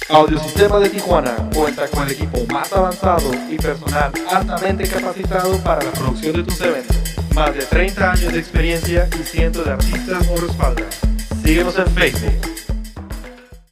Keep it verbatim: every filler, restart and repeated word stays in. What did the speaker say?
Audiosistema de Tijuana cuenta con el equipo más avanzado y personal altamente capacitado para la producción de tus eventos. Más de treinta años de experiencia y cientos de artistas nos respaldan. Síguenos en Facebook,